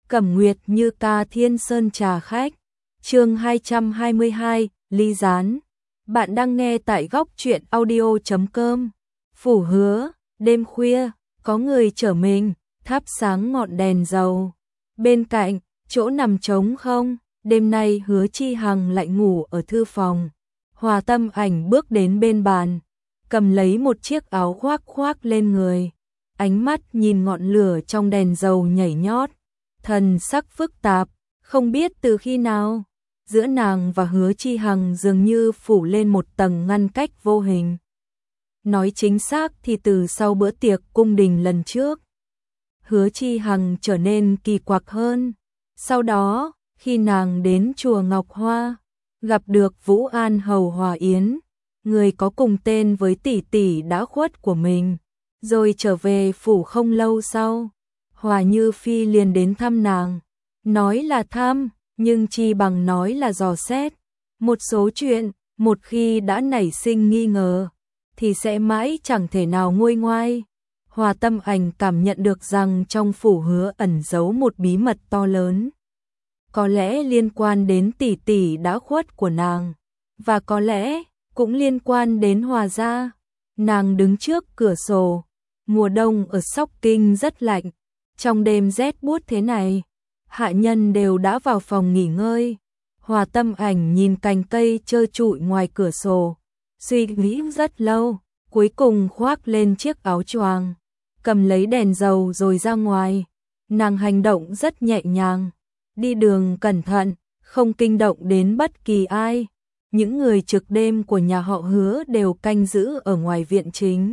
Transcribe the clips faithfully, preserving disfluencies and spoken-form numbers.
Cẩm Nguyệt Như Ca Thiên Sơn trà khách. Chương hai trăm hai mươi hai, ly gián. Bạn đang nghe tại góc truyện audio chấm com. Phủ Hứa, đêm khuya, có người chở mình, thắp sáng ngọn đèn dầu. Bên cạnh, chỗ nằm trống không, đêm nay Hứa Chi Hằng lại ngủ ở thư phòng. Hòa Tâm Ảnh bước đến bên bàn, cầm lấy một chiếc áo khoác khoác lên người. Ánh mắt nhìn ngọn lửa trong đèn dầu nhảy nhót, thần sắc phức tạp, không biết từ khi nào, giữa nàng và Hứa Chi Hằng dường như phủ lên một tầng ngăn cách vô hình. Nói chính xác thì từ sau bữa tiệc cung đình lần trước, Hứa Chi Hằng trở nên kỳ quặc hơn. Sau đó, khi nàng đến chùa Ngọc Hoa, gặp được Vũ An hầu Hòa Yến, người có cùng tên với tỷ tỷ đã khuất của mình, rồi trở về phủ không lâu sau, Hòa Như Phi liền đến thăm nàng, nói là thăm, nhưng chi bằng nói là dò xét. Một số chuyện, một khi đã nảy sinh nghi ngờ, thì sẽ mãi chẳng thể nào nguôi ngoai. Hòa Tâm Ảnh cảm nhận được rằng trong phủ Hứa ẩn giấu một bí mật to lớn. Có lẽ liên quan đến tỷ tỷ đã khuất của nàng, và có lẽ cũng liên quan đến Hòa gia. Nàng đứng trước cửa sổ, mùa đông ở Sóc Kinh rất lạnh, trong đêm rét buốt thế này, hạ nhân đều đã vào phòng nghỉ ngơi. Hòa Tâm Ảnh nhìn cành cây trơ trụi ngoài cửa sổ, suy nghĩ rất lâu, cuối cùng khoác lên chiếc áo choàng, cầm lấy đèn dầu rồi ra ngoài. Nàng hành động rất nhẹ nhàng, đi đường cẩn thận, không kinh động đến bất kỳ ai. Những người trực đêm của nhà họ Hứa đều canh giữ ở ngoài viện chính,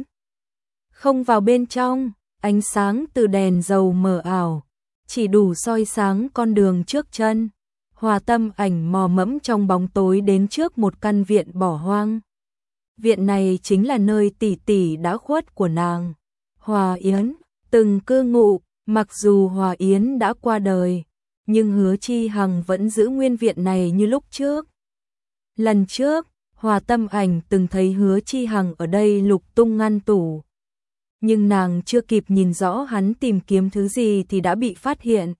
không vào bên trong. Ánh sáng từ đèn dầu mờ ảo, chỉ đủ soi sáng con đường trước chân. Hòa Tâm Ảnh mò mẫm trong bóng tối đến trước một căn viện bỏ hoang. Viện này chính là nơi tỷ tỷ đã khuất của nàng, Hòa Yến, từng cư ngụ. Mặc dù Hòa Yến đã qua đời, nhưng Hứa Chi Hằng vẫn giữ nguyên viện này như lúc trước. Lần trước, Hòa Tâm Ảnh từng thấy Hứa Chi Hằng ở đây lục tung ngăn tủ, nhưng nàng chưa kịp nhìn rõ hắn tìm kiếm thứ gì thì đã bị phát hiện.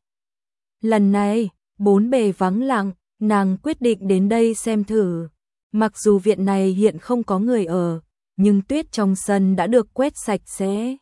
Lần này, bốn bề vắng lặng, nàng quyết định đến đây xem thử. Mặc dù viện này hiện không có người ở, nhưng tuyết trong sân đã được quét sạch sẽ.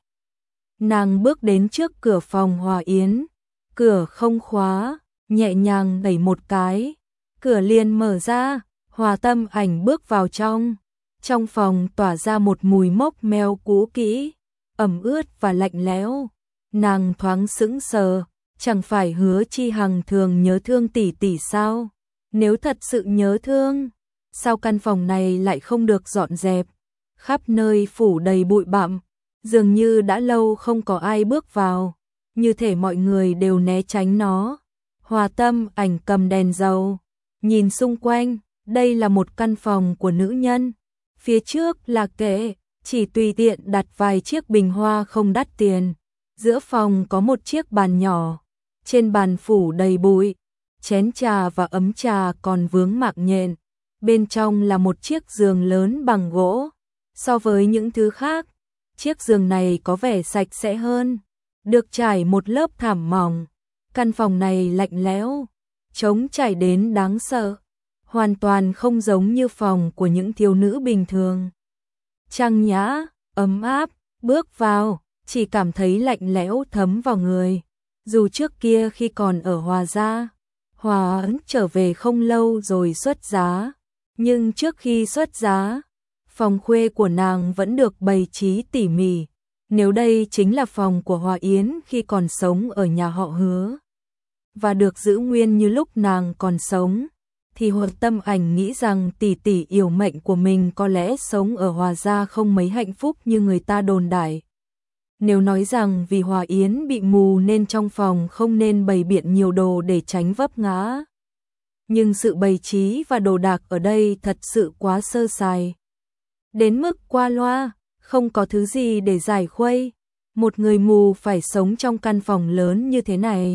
Nàng bước đến trước cửa phòng Hòa Yến, cửa không khóa, nhẹ nhàng đẩy một cái, cửa liền mở ra. Hòa Tâm Ảnh bước vào trong. Trong phòng tỏa ra một mùi mốc meo cũ kỹ, ẩm ướt và lạnh lẽo. Nàng thoáng sững sờ, chẳng phải Hứa Chi Hằng thường nhớ thương tỷ tỷ sao? Nếu thật sự nhớ thương, sao căn phòng này lại không được dọn dẹp? Khắp nơi phủ đầy bụi bặm, dường như đã lâu không có ai bước vào, như thể mọi người đều né tránh nó. Hòa Tâm Ảnh cầm đèn dầu, nhìn xung quanh. Đây là một căn phòng của nữ nhân. Phía trước là kệ, chỉ tùy tiện đặt vài chiếc bình hoa không đắt tiền. Giữa phòng có một chiếc bàn nhỏ, trên bàn phủ đầy bụi, chén trà và ấm trà còn vướng mạc nhện. Bên trong là một chiếc giường lớn bằng gỗ. So với những thứ khác, chiếc giường này có vẻ sạch sẽ hơn, được trải một lớp thảm mỏng. Căn phòng này lạnh lẽo, trống trải đến đáng sợ, hoàn toàn không giống như phòng của những thiếu nữ bình thường. Trang nhã, ấm áp, bước vào, chỉ cảm thấy lạnh lẽo thấm vào người. Dù trước kia khi còn ở Hòa gia, Hòa Ấn trở về không lâu rồi xuất giá, nhưng trước khi xuất giá, phòng khuê của nàng vẫn được bày trí tỉ mỉ. Nếu đây chính là phòng của Hòa Yến khi còn sống ở nhà họ Hứa, và được giữ nguyên như lúc nàng còn sống, thì Hòa Tâm Ảnh nghĩ rằng tỷ tỷ yểu mệnh của mình có lẽ sống ở Hòa gia không mấy hạnh phúc như người ta đồn đại. Nếu nói rằng vì Hòa Yến bị mù nên trong phòng không nên bày biện nhiều đồ để tránh vấp ngã, nhưng sự bày trí và đồ đạc ở đây thật sự quá sơ sài, đến mức qua loa, không có thứ gì để giải khuây. Một người mù phải sống trong căn phòng lớn như thế này,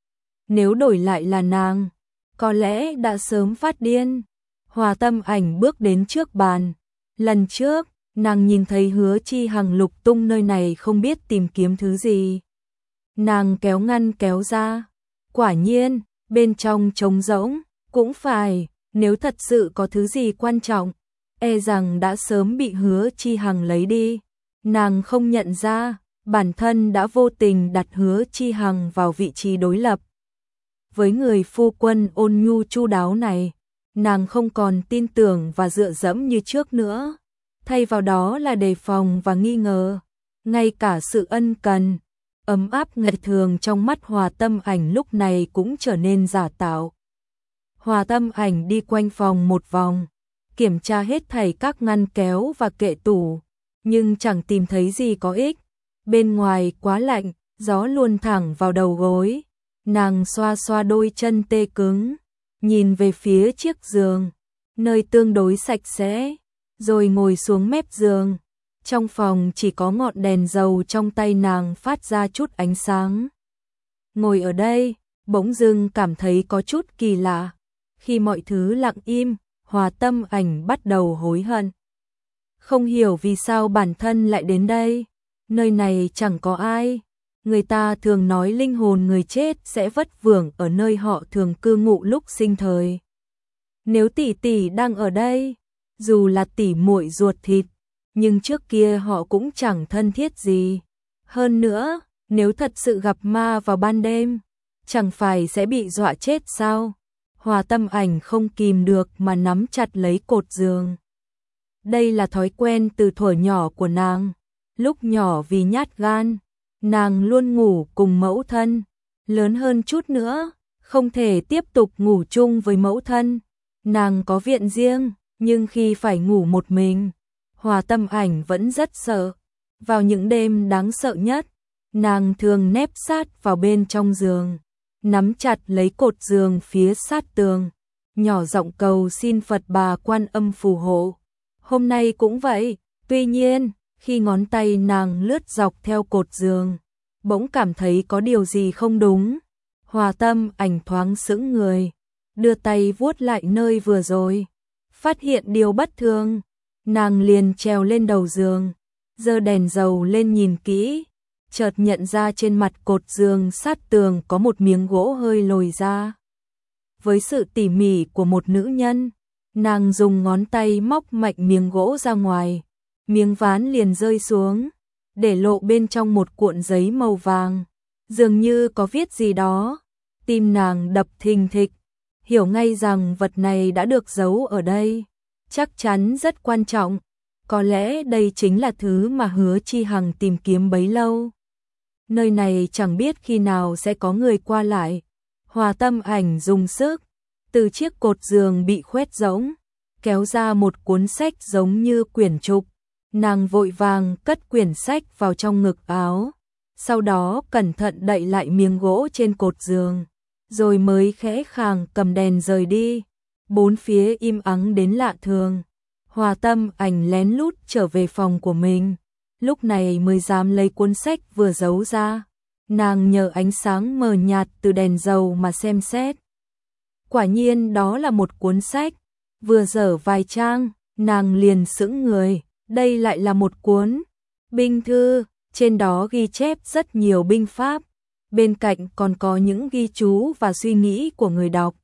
nếu đổi lại là nàng, có lẽ đã sớm phát điên. Hòa Tâm Ảnh bước đến trước bàn. Lần trước, nàng nhìn thấy Hứa Chi Hằng lục tung nơi này không biết tìm kiếm thứ gì. Nàng kéo ngăn kéo ra, Quả nhiên, bên trong trống rỗng, cũng phải, nếu thật sự có thứ gì quan trọng, e rằng đã sớm bị Hứa Chi Hằng lấy đi. Nàng không nhận ra, bản thân đã vô tình đặt Hứa Chi Hằng vào vị trí đối lập. Với người phu quân ôn nhu chu đáo này, nàng không còn tin tưởng và dựa dẫm như trước nữa, thay vào đó là đề phòng và nghi ngờ. Ngay cả sự ân cần, ấm áp ngật thường trong mắt Hòa Tâm Ảnh lúc này cũng trở nên giả tạo. Hòa Tâm Ảnh đi quanh phòng một vòng, kiểm tra hết thảy các ngăn kéo và kệ tủ, nhưng chẳng tìm thấy gì có ích. Bên ngoài quá lạnh, gió luồn thẳng vào đầu gối. Nàng xoa xoa đôi chân tê cứng, nhìn về phía chiếc giường, nơi tương đối sạch sẽ, rồi ngồi xuống mép giường. Trong phòng chỉ có ngọn đèn dầu trong tay nàng phát ra chút ánh sáng. Ngồi ở đây, bỗng dưng cảm thấy có chút kỳ lạ. Khi mọi thứ lặng im, Hòa Tâm Ảnh bắt đầu hối hận. Không hiểu vì sao bản thân lại đến đây. Nơi này chẳng có ai. Người ta thường nói linh hồn người chết sẽ vất vưởng ở nơi họ thường cư ngụ lúc sinh thời. Nếu tỷ tỷ đang ở đây, dù là tỷ muội ruột thịt, nhưng trước kia họ cũng chẳng thân thiết gì. Hơn nữa, nếu thật sự gặp ma vào ban đêm, chẳng phải sẽ bị dọa chết sao? Hòa Tâm Ảnh không kìm được mà nắm chặt lấy cột giường. Đây là thói quen từ thuở nhỏ của nàng. Lúc nhỏ vì nhát gan, nàng luôn ngủ cùng mẫu thân. Lớn hơn chút nữa, không thể tiếp tục ngủ chung với mẫu thân. Nàng có viện riêng, nhưng khi phải ngủ một mình, Hòa Tâm Ảnh vẫn rất sợ. Vào những đêm đáng sợ nhất, nàng thường nép sát vào bên trong giường, nắm chặt lấy cột giường phía sát tường, nhỏ giọng cầu xin Phật Bà Quan Âm phù hộ. Hôm nay cũng vậy, tuy nhiên, khi ngón tay nàng lướt dọc theo cột giường, bỗng cảm thấy có điều gì không đúng. Hòa Tâm Ảnh thoáng sững người, đưa tay vuốt lại nơi vừa rồi, phát hiện điều bất thường, nàng liền trèo lên đầu giường, giơ đèn dầu lên nhìn kỹ, chợt nhận ra trên mặt cột giường sát tường có một miếng gỗ hơi lồi ra. Với sự tỉ mỉ của một nữ nhân, nàng dùng ngón tay móc mạnh miếng gỗ ra ngoài, miếng ván liền rơi xuống, để lộ bên trong một cuộn giấy màu vàng, dường như có viết gì đó. Tim nàng đập thình thịch, hiểu ngay rằng vật này đã được giấu ở đây, chắc chắn rất quan trọng, có lẽ đây chính là thứ mà Hứa Chi Hằng tìm kiếm bấy lâu. Nơi này chẳng biết khi nào sẽ có người qua lại. Hòa Tâm Ảnh dùng sức, từ chiếc cột giường bị khoét rỗng, kéo ra một cuốn sách giống như quyển trục. Nàng vội vàng cất quyển sách vào trong ngực áo, sau đó cẩn thận đậy lại miếng gỗ trên cột giường, rồi mới khẽ khàng cầm đèn rời đi. Bốn phía im ắng đến lạ thường. Hòa Tâm Ảnh lén lút trở về phòng của mình, lúc này mới dám lấy cuốn sách vừa giấu ra. Nàng nhờ ánh sáng mờ nhạt từ đèn dầu mà xem xét. Quả nhiên đó là một cuốn sách. Vừa dở vài trang, nàng liền sững người. Đây lại là một cuốn binh thư, trên đó ghi chép rất nhiều binh pháp, bên cạnh còn có những ghi chú và suy nghĩ của người đọc.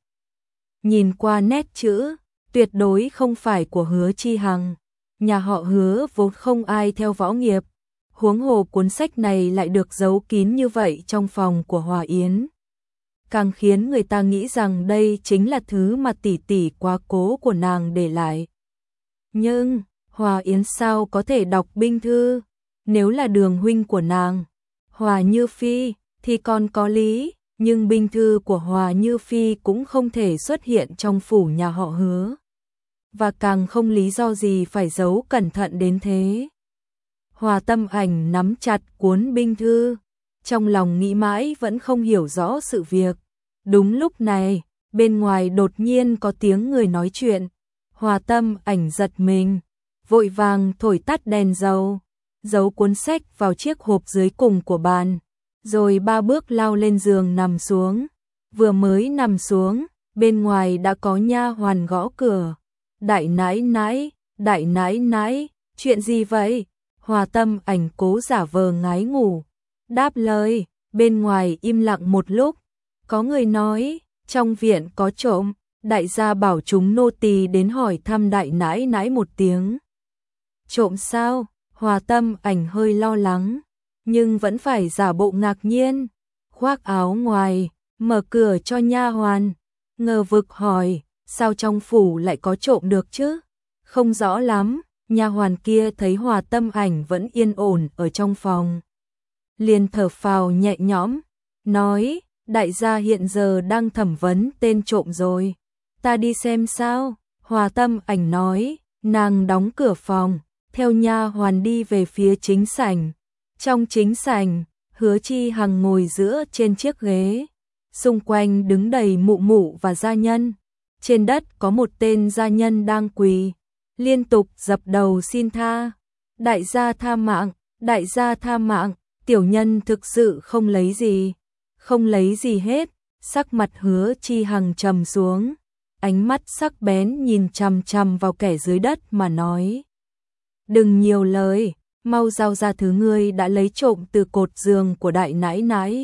Nhìn qua nét chữ, tuyệt đối không phải của Hứa Chi Hằng. Nhà họ Hứa vốn không ai theo võ nghiệp, huống hồ cuốn sách này lại được giấu kín như vậy trong phòng của Hòa Yến, càng khiến người ta nghĩ rằng đây chính là thứ mà tỷ tỷ quá cố của nàng để lại. Nhưng Hòa Yến sao có thể đọc binh thư? Nếu là Đường huynh của nàng, Hòa Như Phi, thì còn có lý, nhưng binh thư của Hòa Như Phi cũng không thể xuất hiện trong phủ nhà họ Hứa, và càng không lý do gì phải giấu cẩn thận đến thế. Hòa Tâm Ảnh nắm chặt cuốn binh thư, trong lòng nghĩ mãi vẫn không hiểu rõ sự việc. Đúng lúc này, bên ngoài đột nhiên có tiếng người nói chuyện. Hòa Tâm Ảnh giật mình, vội vàng thổi tắt đèn dầu, giấu cuốn sách vào chiếc hộp dưới cùng của bàn, rồi ba bước lao lên giường nằm xuống. Vừa mới nằm xuống, bên ngoài đã có nha hoàn gõ cửa. Đại nãi nãi, đại nãi nãi, chuyện gì vậy? Hòa Tâm Ảnh cố giả vờ ngái ngủ, đáp lời. Bên ngoài im lặng một lúc, Có người nói, trong viện có trộm, đại gia bảo chúng nô tỳ đến hỏi thăm đại nãi nãi một tiếng. Trộm sao? Hòa Tâm Ảnh hơi lo lắng, nhưng vẫn phải giả bộ ngạc nhiên, khoác áo ngoài, mở cửa cho nha hoàn, ngờ vực hỏi, sao trong phủ lại có trộm được chứ? Không rõ lắm. Nha hoàn kia thấy Hòa Tâm Ảnh vẫn yên ổn ở trong phòng, liền thở phào nhẹ nhõm, nói, đại gia hiện giờ đang thẩm vấn tên trộm rồi, ta đi xem sao? Hòa Tâm Ảnh nói, nàng đóng cửa phòng, theo nha hoàn đi về phía chính sảnh. Trong chính sảnh, Hứa Chi Hằng ngồi giữa trên chiếc ghế, xung quanh đứng đầy mụ mụ và gia nhân. Trên đất có một tên gia nhân đang quỳ, liên tục dập đầu xin tha. Đại gia tha mạng, đại gia tha mạng, tiểu nhân thực sự không lấy gì, không lấy gì hết. Sắc mặt Hứa Chi Hằng trầm xuống, ánh mắt sắc bén nhìn chằm chằm vào kẻ dưới đất mà nói. Đừng nhiều lời, mau giao ra thứ ngươi đã lấy trộm từ cột giường của đại nãi nãi.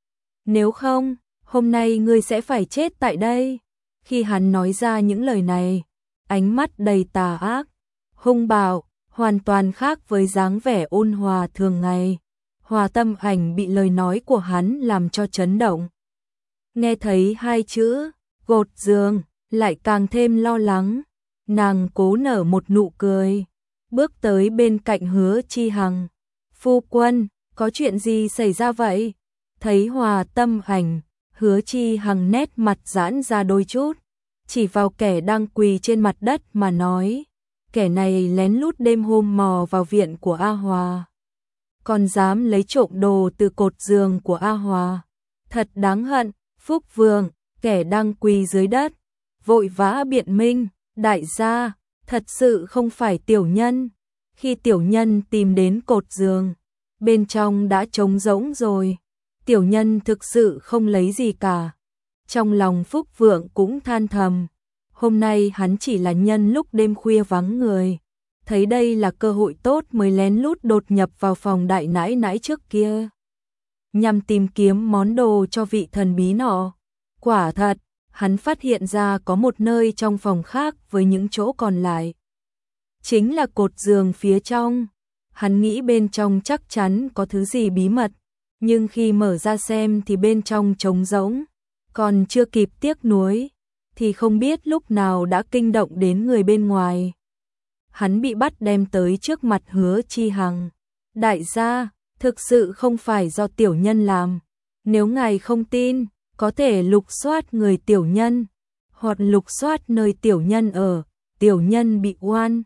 Nếu không, hôm nay ngươi sẽ phải chết tại đây. Khi hắn nói ra những lời này, ánh mắt đầy tà ác, hung bạo, hoàn toàn khác với dáng vẻ ôn hòa thường ngày. Hòa Tâm Ảnh bị lời nói của hắn làm cho chấn động. Nghe thấy hai chữ, cột giường, lại càng thêm lo lắng. Nàng cố nở một nụ cười, bước tới bên cạnh Hứa Chi Hằng. Phu quân, có chuyện gì xảy ra vậy? Thấy Hòa Tâm Ảnh, Hứa Chi Hằng nét mặt giãn ra đôi chút, chỉ vào kẻ đang quỳ trên mặt đất mà nói, kẻ này lén lút đêm hôm mò vào viện của A Hòa, còn dám lấy trộm đồ từ cột giường của A Hòa. Thật đáng hận. Phúc Vương, kẻ đang quỳ dưới đất, vội vã biện minh, đại gia, thật sự không phải tiểu nhân. Khi tiểu nhân tìm đến cột giường, bên trong đã trống rỗng rồi. Tiểu nhân thực sự không lấy gì cả. Trong lòng Phúc Vượng cũng than thầm, hôm nay hắn chỉ là nhân lúc đêm khuya vắng người, thấy đây là cơ hội tốt mới lén lút đột nhập vào phòng đại nãi nãi trước kia, nhằm tìm kiếm món đồ cho vị thần bí nọ. Quả thật, hắn phát hiện ra có một nơi trong phòng khác với những chỗ còn lại, chính là cột giường phía trong. Hắn nghĩ bên trong chắc chắn có thứ gì bí mật, nhưng khi mở ra xem thì bên trong trống rỗng. Còn chưa kịp tiếc nuối, thì không biết lúc nào đã kinh động đến người bên ngoài. Hắn bị bắt đem tới trước mặt Hứa Chi Hằng. Đại gia, thực sự không phải do tiểu nhân làm. Nếu ngài không tin, có thể lục soát người tiểu nhân, hoặc lục soát nơi tiểu nhân ở, tiểu nhân bị oan.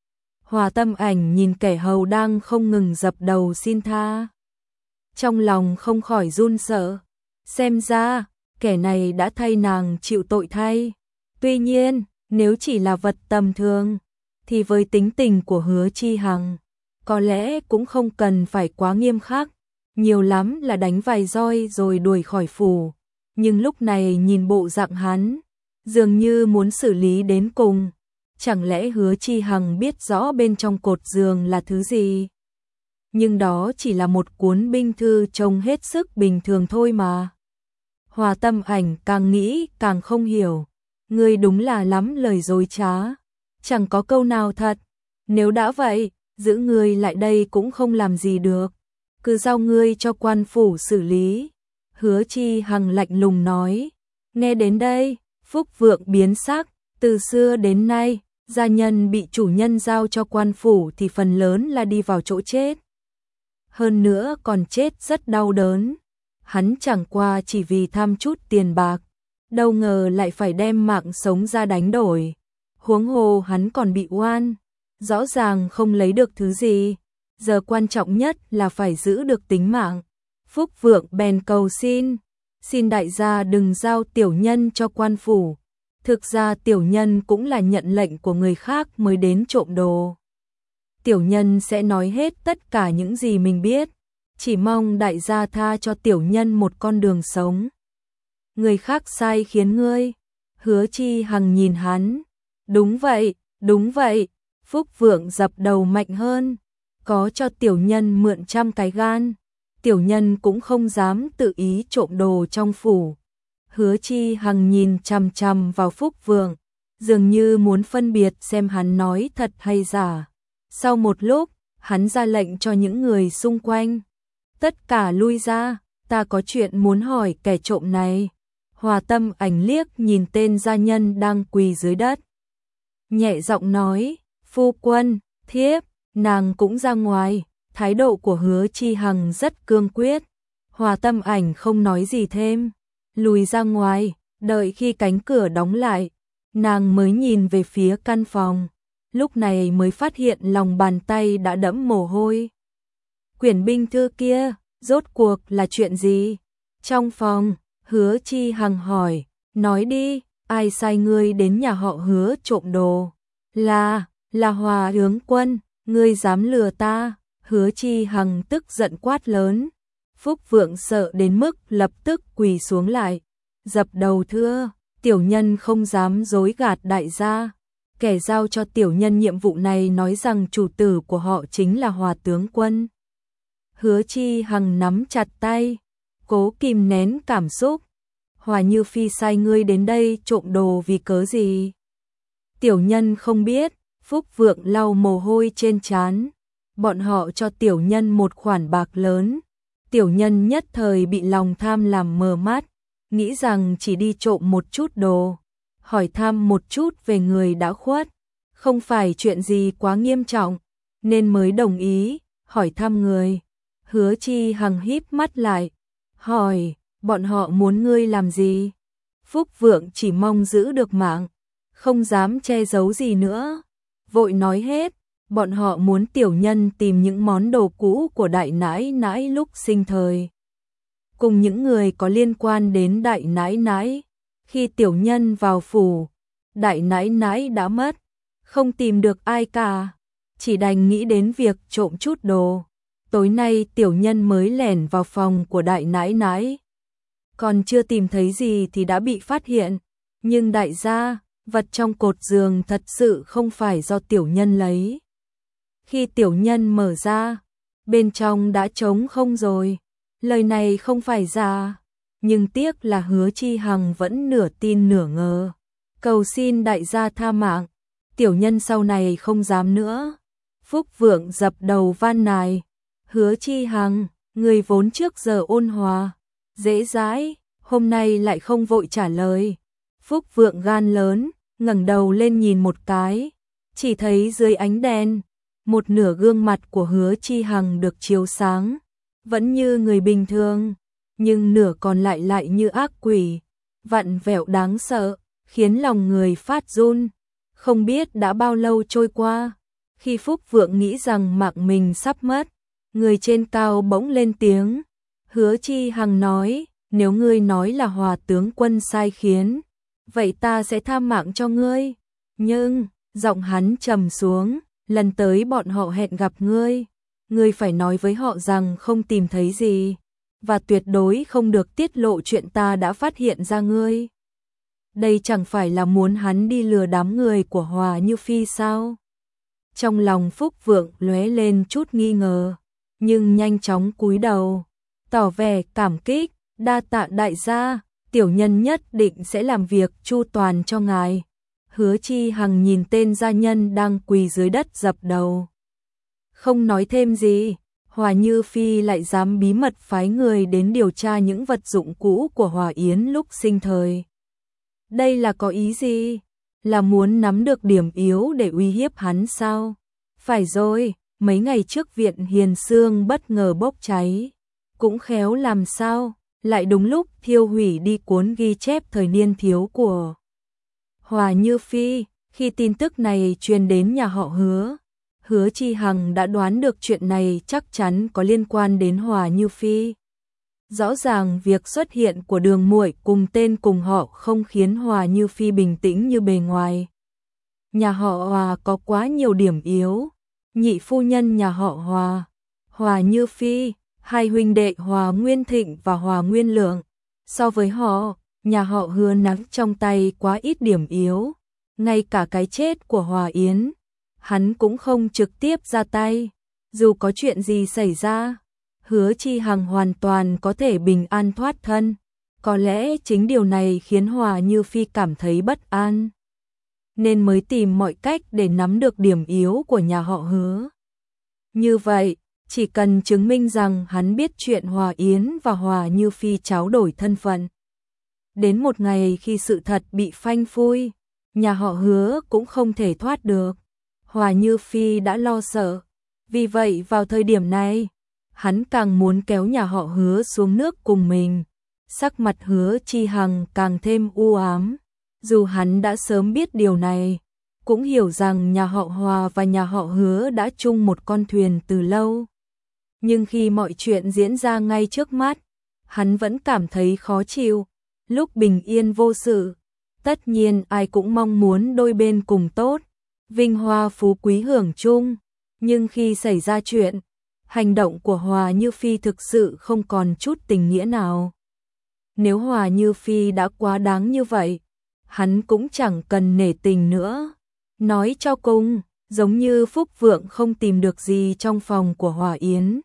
Hòa Tâm Ảnh nhìn kẻ hầu đang không ngừng dập đầu xin tha, trong lòng không khỏi run sợ. Xem ra, kẻ này đã thay nàng chịu tội thay. Tuy nhiên, nếu chỉ là vật tầm thường, thì với tính tình của Hứa Chi Hằng, có lẽ cũng không cần phải quá nghiêm khắc, nhiều lắm là đánh vài roi rồi đuổi khỏi phủ. Nhưng lúc này nhìn bộ dạng hắn, dường như muốn xử lý đến cùng. Chẳng lẽ Hứa Chi Hằng biết rõ bên trong cột giường là thứ gì? Nhưng đó chỉ là một cuốn binh thư trông hết sức bình thường thôi mà. Hòa Tâm Ảnh càng nghĩ càng không hiểu. Ngươi đúng là lắm lời dối trá, chẳng có câu nào thật. Nếu đã vậy, giữ ngươi lại đây cũng không làm gì được, cứ giao ngươi cho quan phủ xử lý. Hứa Chi Hằng lạnh lùng nói. Nghe đến đây, Phúc Vượng biến sắc. Từ xưa đến nay, gia nhân bị chủ nhân giao cho quan phủ thì phần lớn là đi vào chỗ chết. Hơn nữa còn chết rất đau đớn. Hắn chẳng qua chỉ vì tham chút tiền bạc, đâu ngờ lại phải đem mạng sống ra đánh đổi. Huống hồ hắn còn bị oan, rõ ràng không lấy được thứ gì, giờ quan trọng nhất là phải giữ được tính mạng. Phúc Vượng bèn cầu xin, xin đại gia đừng giao tiểu nhân cho quan phủ. Thực ra tiểu nhân cũng là nhận lệnh của người khác mới đến trộm đồ. Tiểu nhân sẽ nói hết tất cả những gì mình biết, chỉ mong đại gia tha cho tiểu nhân một con đường sống. Người khác sai khiến ngươi. Hứa Chi Hằng nhìn hắn. Đúng vậy, đúng vậy. Phúc Vượng dập đầu mạnh hơn. Có cho tiểu nhân mượn trăm cái gan, tiểu nhân cũng không dám tự ý trộm đồ trong phủ. Hứa Chi Hằng nhìn chằm chằm vào Phúc Vượng, dường như muốn phân biệt xem hắn nói thật hay giả. Sau một lúc, hắn ra lệnh cho những người xung quanh. Tất cả lui ra, ta có chuyện muốn hỏi kẻ trộm này. Hòa Tâm Ảnh liếc nhìn tên gia nhân đang quỳ dưới đất. Nhẹ giọng nói, phu quân, thiếp, nàng cũng ra ngoài. Thái độ của Hứa Chi Hằng rất cương quyết. Hòa Tâm Ảnh không nói gì thêm, lùi ra ngoài, đợi khi cánh cửa đóng lại, nàng mới nhìn về phía căn phòng, lúc này mới phát hiện lòng bàn tay đã đẫm mồ hôi. Quyển binh thư kia, rốt cuộc là chuyện gì? Trong phòng, Hứa Chi Hằng hỏi, nói đi, ai sai ngươi đến nhà họ Hứa trộm đồ? Là, là Hòa tướng quân, ngươi dám lừa ta? Hứa Chi Hằng tức giận quát lớn. Phúc Vượng sợ đến mức lập tức quỳ xuống lại, dập đầu thưa, tiểu nhân không dám dối gạt đại gia. Kẻ giao cho tiểu nhân nhiệm vụ này nói rằng chủ tử của họ chính là Hòa tướng quân. Hứa Chi Hằng nắm chặt tay, cố kìm nén cảm xúc. Hòa Như Phi sai ngươi đến đây trộm đồ vì cớ gì? Tiểu nhân không biết. Phúc Vượng lau mồ hôi trên trán. Bọn họ cho tiểu nhân một khoản bạc lớn. Tiểu nhân nhất thời bị lòng tham làm mờ mắt, nghĩ rằng chỉ đi trộm một chút đồ, hỏi thăm một chút về người đã khuất, không phải chuyện gì quá nghiêm trọng, nên mới đồng ý, hỏi thăm người. Hứa Chi Hằng híp mắt lại, hỏi, bọn họ muốn ngươi làm gì? Phúc Vượng chỉ mong giữ được mạng, không dám che giấu gì nữa, vội nói hết. Bọn họ muốn tiểu nhân tìm những món đồ cũ của đại nãi nãi lúc sinh thời, cùng những người có liên quan đến đại nãi nãi. Khi tiểu nhân vào phủ, đại nãi nãi đã mất, không tìm được ai cả, chỉ đành nghĩ đến việc trộm chút đồ. Tối nay tiểu nhân mới lẻn vào phòng của đại nãi nãi, còn chưa tìm thấy gì thì đã bị phát hiện. Nhưng đại gia, vật trong cột giường thật sự không phải do tiểu nhân lấy. Khi tiểu nhân mở ra, bên trong đã trống không rồi. Lời này không phải giả, nhưng tiếc là Hứa Chi Hằng vẫn nửa tin nửa ngờ. Cầu xin đại gia tha mạng, tiểu nhân sau này không dám nữa. Phúc Vượng dập đầu van nài. Hứa Chi Hằng, người vốn trước giờ ôn hòa, dễ dãi, hôm nay lại không vội trả lời. Phúc Vượng gan lớn, ngẩng đầu lên nhìn một cái, chỉ thấy dưới ánh đèn, một nửa gương mặt của Hứa Chi Hằng được chiếu sáng, vẫn như người bình thường, nhưng nửa còn lại lại như ác quỷ, vặn vẹo đáng sợ, khiến lòng người phát run. Không biết đã bao lâu trôi qua, khi Phúc Vượng nghĩ rằng mạng mình sắp mất, người trên cao bỗng lên tiếng. Hứa Chi Hằng nói, nếu ngươi nói là Hòa tướng quân sai khiến, vậy ta sẽ tha mạng cho ngươi. Nhưng, giọng hắn trầm xuống, lần tới bọn họ hẹn gặp ngươi, ngươi phải nói với họ rằng không tìm thấy gì, và tuyệt đối không được tiết lộ chuyện ta đã phát hiện ra ngươi. Đây chẳng phải là muốn hắn đi lừa đám người của Hòa Như Phi sao? Trong lòng Phúc Vượng lóe lên chút nghi ngờ, nhưng nhanh chóng cúi đầu, tỏ vẻ cảm kích, đa tạ đại gia, tiểu nhân nhất định sẽ làm việc chu toàn cho ngài. Hứa Chi Hằng nhìn tên gia nhân đang quỳ dưới đất dập đầu, không nói thêm gì. Hòa Như Phi lại dám bí mật phái người đến điều tra những vật dụng cũ của Hòa Yến lúc sinh thời. Đây là có ý gì? Là muốn nắm được điểm yếu để uy hiếp hắn sao? Phải rồi, mấy ngày trước viện Hiền Sương bất ngờ bốc cháy, cũng khéo làm sao, lại đúng lúc thiêu hủy đi cuốn ghi chép thời niên thiếu của Hòa Như Phi. Khi tin tức này truyền đến nhà họ Hứa, Hứa Chi Hằng đã đoán được chuyện này chắc chắn có liên quan đến Hòa Như Phi. Rõ ràng việc xuất hiện của Đường Muội cùng tên cùng họ không khiến Hòa Như Phi bình tĩnh như bề ngoài. Nhà họ Hòa có quá nhiều điểm yếu. Nhị phu nhân nhà họ Hòa, Hòa Như Phi, hai huynh đệ Hòa Nguyên Thịnh và Hòa Nguyên Lượng. So với họ, nhà họ Hứa nắm trong tay quá ít điểm yếu. Ngay cả cái chết của Hòa Yến, hắn cũng không trực tiếp ra tay. Dù có chuyện gì xảy ra, Hứa Chi Hằng hoàn toàn có thể bình an thoát thân. Có lẽ chính điều này khiến Hòa Như Phi cảm thấy bất an, nên mới tìm mọi cách để nắm được điểm yếu của nhà họ Hứa. Như vậy, chỉ cần chứng minh rằng hắn biết chuyện Hòa Yến và Hòa Như Phi tráo đổi thân phận. Đến một ngày khi sự thật bị phanh phui, nhà họ Hứa cũng không thể thoát được. Hòa Như Phi đã lo sợ, vì vậy vào thời điểm này, hắn càng muốn kéo nhà họ Hứa xuống nước cùng mình. Sắc mặt Hứa Chi Hằng càng thêm u ám, dù hắn đã sớm biết điều này, cũng hiểu rằng nhà họ Hòa và nhà họ Hứa đã chung một con thuyền từ lâu. Nhưng khi mọi chuyện diễn ra ngay trước mắt, hắn vẫn cảm thấy khó chịu. Lúc bình yên vô sự, tất nhiên ai cũng mong muốn đôi bên cùng tốt, vinh hoa phú quý hưởng chung. Nhưng khi xảy ra chuyện, hành động của Hòa Như Phi thực sự không còn chút tình nghĩa nào. Nếu Hòa Như Phi đã quá đáng như vậy, hắn cũng chẳng cần nể tình nữa. Nói cho cùng, giống như Phúc Vượng không tìm được gì trong phòng của Hòa Yến.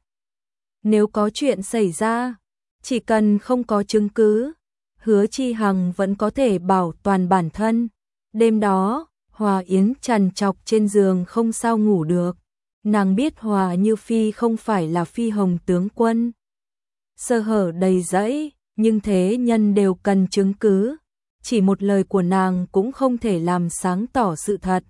Nếu có chuyện xảy ra, chỉ cần không có chứng cứ, Hứa Chi Hằng vẫn có thể bảo toàn bản thân. Đêm đó, Hòa Yến trằn trọc trên giường không sao ngủ được. Nàng biết Hòa Như Phi không phải là Phi Hồng tướng quân. Sơ hở đầy rẫy, nhưng thế nhân đều cần chứng cứ. Chỉ một lời của nàng cũng không thể làm sáng tỏ sự thật.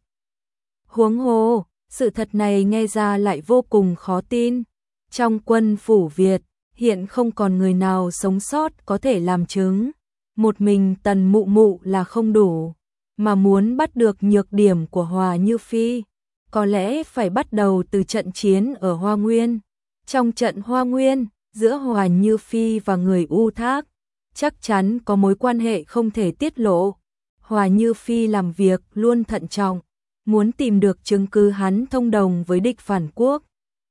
Huống hồ, sự thật này nghe ra lại vô cùng khó tin. Trong quân phủ Việt, hiện không còn người nào sống sót có thể làm chứng. Một mình Tần Mụ Mụ là không đủ, mà muốn bắt được nhược điểm của Hòa Như Phi, có lẽ phải bắt đầu từ trận chiến ở Hoa Nguyên. Trong trận Hoa Nguyên, giữa Hòa Như Phi và người U Thác, chắc chắn có mối quan hệ không thể tiết lộ. Hòa Như Phi làm việc luôn thận trọng, muốn tìm được chứng cứ hắn thông đồng với địch phản quốc.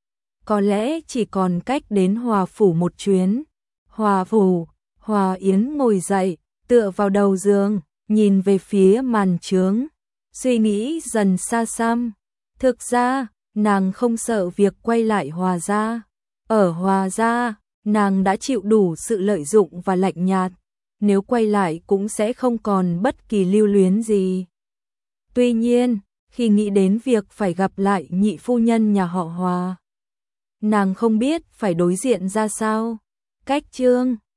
Có lẽ chỉ còn cách đến Hòa phủ một chuyến. Hòa phủ, Hòa Yến ngồi dậy, tựa vào đầu giường, nhìn về phía màn trướng, suy nghĩ dần xa xăm. Thực ra, nàng không sợ việc quay lại Hòa gia. Ở Hòa gia, nàng đã chịu đủ sự lợi dụng và lạnh nhạt, nếu quay lại cũng sẽ không còn bất kỳ lưu luyến gì. Tuy nhiên, khi nghĩ đến việc phải gặp lại nhị phu nhân nhà họ Hòa, nàng không biết phải đối diện ra sao. Cách chương